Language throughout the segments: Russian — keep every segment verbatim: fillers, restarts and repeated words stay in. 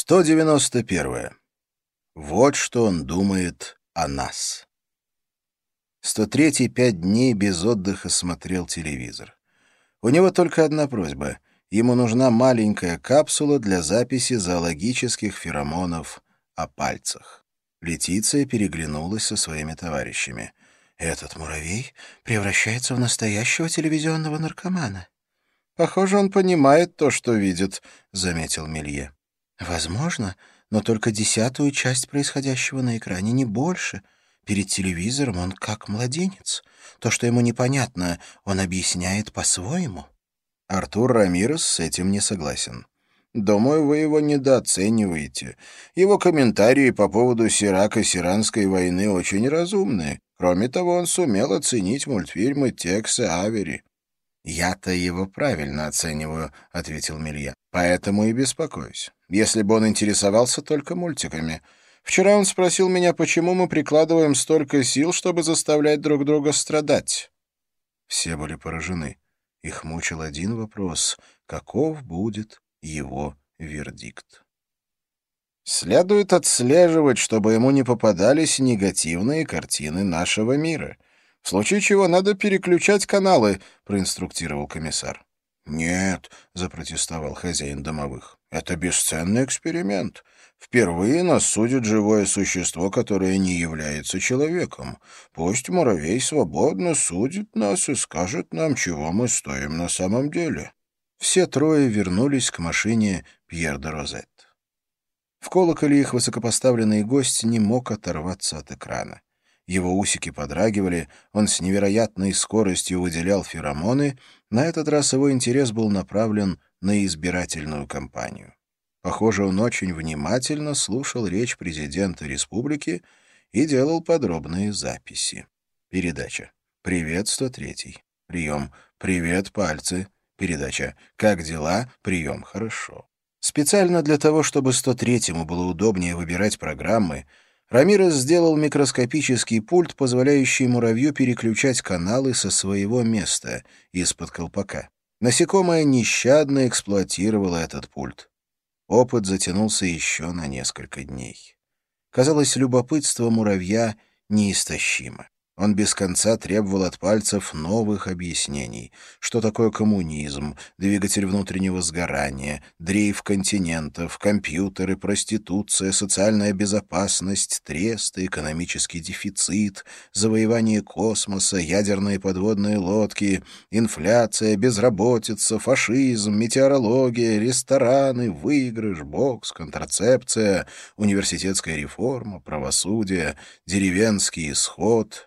сто девяносто первое. Вот что он думает о нас. сто третий пять дней без отдыха смотрел телевизор. У него только одна просьба. Ему нужна маленькая капсула для записи зоологических феромонов о пальцах. Летиция переглянулась со своими товарищами. «Этот муравей превращается в настоящего телевизионного наркомана». «Похоже, он понимает то, что видит», — заметил Мелье. «Возможно, но только десятую часть происходящего на экране, не больше. Перед телевизором он как младенец. То, что ему непонятно, он объясняет по-своему». Артур Рамирес с этим не согласен. «Думаю, вы его недооцениваете. Его комментарии по поводу Сирако-Сиранской войны очень разумные. Кроме того, он сумел оценить мультфильмы Текса Авери». «Я-то его правильно оцениваю», — ответил Мелье. «Поэтому и беспокоюсь. Если бы он интересовался только мультиками. Вчера он спросил меня, почему мы прикладываем столько сил, чтобы заставлять друг друга страдать». Все были поражены. Их мучил один вопрос: каков будет его вердикт? «Следует отслеживать, чтобы ему не попадались негативные картины нашего мира. В случае чего надо переключать каналы», — проинструктировал комиссар. «Нет», — запротестовал хозяин домовых, — «это бесценный эксперимент. Впервые нас судит живое существо, которое не является человеком. Пусть муравей свободно судит нас и скажет нам, чего мы стоим на самом деле». Все трое вернулись к машине Пьер де Розет. В колоколе их высокопоставленный гость не мог оторваться от экрана. Его усики подрагивали, он с невероятной скоростью выделял феромоны. На этот раз его интерес был направлен на избирательную кампанию. Похоже, он очень внимательно слушал речь президента республики и делал подробные записи. Передача. «Привет, сто третий. Прием. Привет, пальцы». Передача. «Как дела? Прием. Хорошо». Специально для того, чтобы сто третьему было удобнее выбирать программы, Рамирес сделал микроскопический пульт, позволяющий муравью переключать каналы со своего места, из-под колпака. Насекомое нещадно эксплуатировало этот пульт. Опыт затянулся еще на несколько дней. Казалось, любопытство муравья неистощимо. Он без конца требовал от пальцев новых объяснений. Что такое коммунизм, двигатель внутреннего сгорания, дрейф континентов, компьютеры, проституция, социальная безопасность, тресты, экономический дефицит, завоевание космоса, ядерные подводные лодки, инфляция, безработица, фашизм, метеорология, рестораны, выигрыш, бокс, контрацепция, университетская реформа, правосудие, деревенский исход.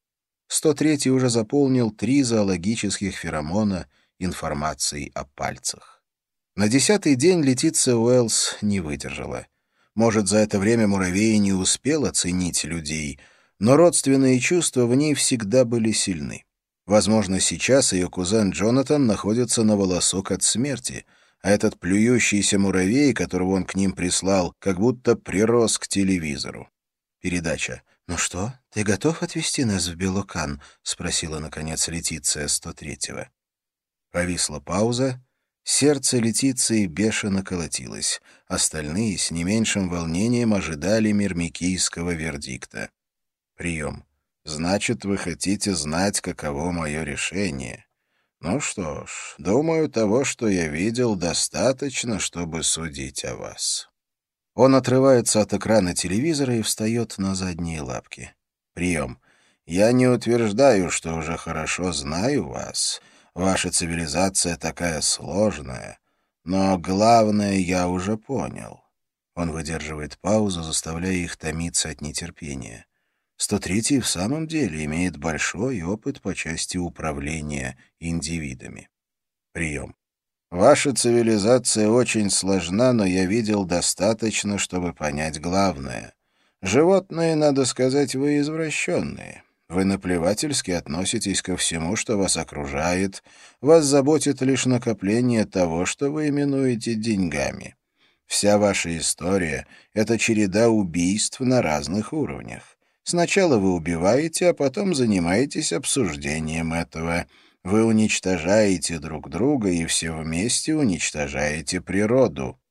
сто третий уже заполнил три зоологических феромона информацией о пальцах. На десятый день Летиция Уэллс не выдержала. Может, за это время муравей не успел оценить людей, но родственные чувства в ней всегда были сильны. Возможно, сейчас ее кузен Джонатан находится на волосок от смерти, а этот плюющийся муравей, которого он к ним прислал, как будто прирос к телевизору. Передача. «Ну что, ты готов отвезти нас в Белокан?» — спросила, наконец, Летиция сто третьего. Повисла пауза. Сердце Летиции бешено колотилось. Остальные с не меньшим волнением ожидали мирмикийского вердикта. Прием. «Значит, вы хотите знать, каково мое решение? Ну что ж, думаю, того, что я видел, достаточно, чтобы судить о вас». Он отрывается от экрана телевизора и встает на задние лапки. «Прием. Я не утверждаю, что уже хорошо знаю вас. Ваша цивилизация такая сложная. Но главное я уже понял». Он выдерживает паузу, заставляя их томиться от нетерпения. сто третий в самом деле имеет большой опыт по части управления индивидами. Прием. «Ваша цивилизация очень сложна, но я видел достаточно, чтобы понять главное. Животные, надо сказать, вы извращенные. Вы наплевательски относитесь ко всему, что вас окружает. Вас заботит лишь накопление того, что вы именуете деньгами. Вся ваша история — это череда убийств на разных уровнях. Сначала вы убиваете, а потом занимаетесь обсуждением этого». Вы уничтожаете друг друга и все вместе уничтожаете природу.